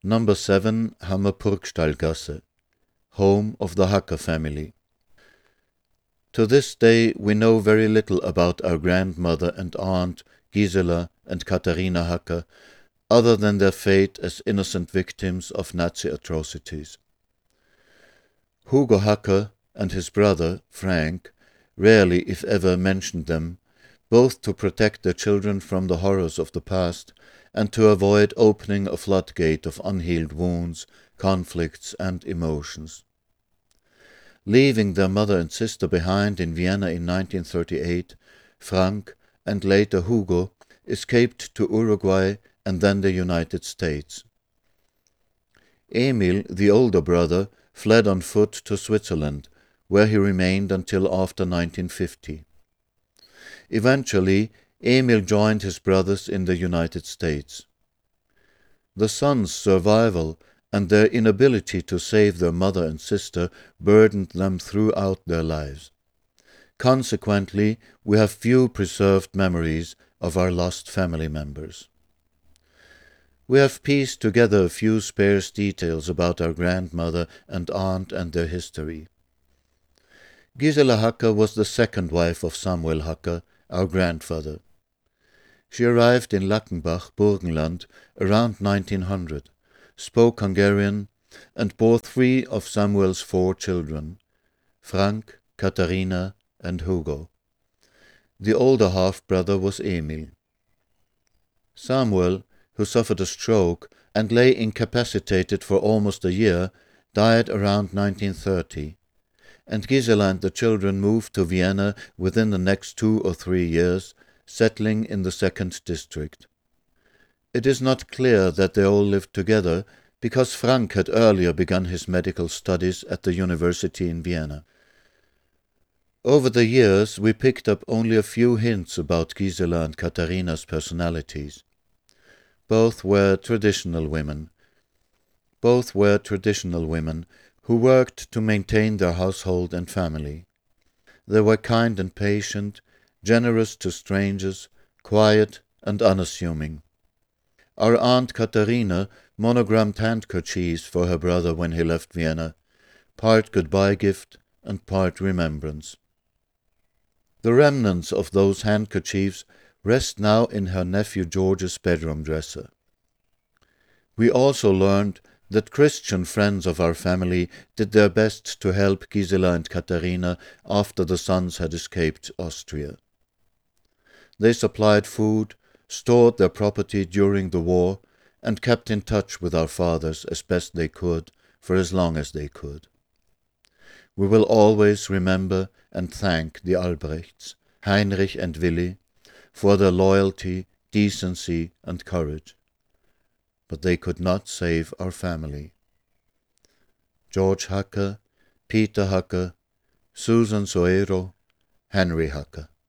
Number 7 Hammerpurgstallgasse, home of the Hacker family. To this day we know very little about our grandmother and aunt Gisela and Katharina Hacker, other than their fate as innocent victims of Nazi atrocities. Hugo Hacker and his brother, Frank, rarely if ever mentioned them, both to protect their children from the horrors of the past and to avoid opening a floodgate of unhealed wounds, conflicts and emotions. Leaving their mother and sister behind in Vienna in 1938, Frank and later Hugo escaped to Uruguay and then the United States. Emil, the older brother, fled on foot to Switzerland, where he remained until after 1950. Eventually, Emil joined his brothers in the United States. The sons' survival and their inability to save their mother and sister burdened them throughout their lives. Consequently, we have few preserved memories of our lost family members. We have pieced together a few sparse details about our grandmother and aunt and their history. Gisela Hacker was the second wife of Samuel Hacker, our grandfather. She arrived in Lackenbach, Burgenland, around 1900, spoke Hungarian, and bore 3 of Samuel's 4 children, Frank, Katharina, and Hugo. The older half-brother was Emil. Samuel, who suffered a stroke and lay incapacitated for almost a year, died around 1930, and Gisela and the children moved to Vienna within the next 2 or 3 years, settling in the 2nd district. It is not clear that they all lived together, because Frank had earlier begun his medical studies at the university in Vienna. Over the years, we picked up only a few hints about Gisela and Katharina's personalities. Both were traditional women. Who worked to maintain their household and family. They were kind and patient, generous to strangers, quiet and unassuming. Our Aunt Katharina monogrammed handkerchiefs for her brother when he left Vienna, part goodbye gift and part remembrance. The remnants of those handkerchiefs rest now in her nephew George's bedroom dresser. We also learned that Christian friends of our family did their best to help Gisela and Katharina after the sons had escaped Austria. They supplied food, stored their property during the war, and kept in touch with our fathers as best they could for as long as they could. We will always remember and thank the Albrechts, Heinrich and Willi, for their loyalty, decency and courage. But they could not save our family. George Hacker, Peter Hacker, Susan Soero, Henry Hacker.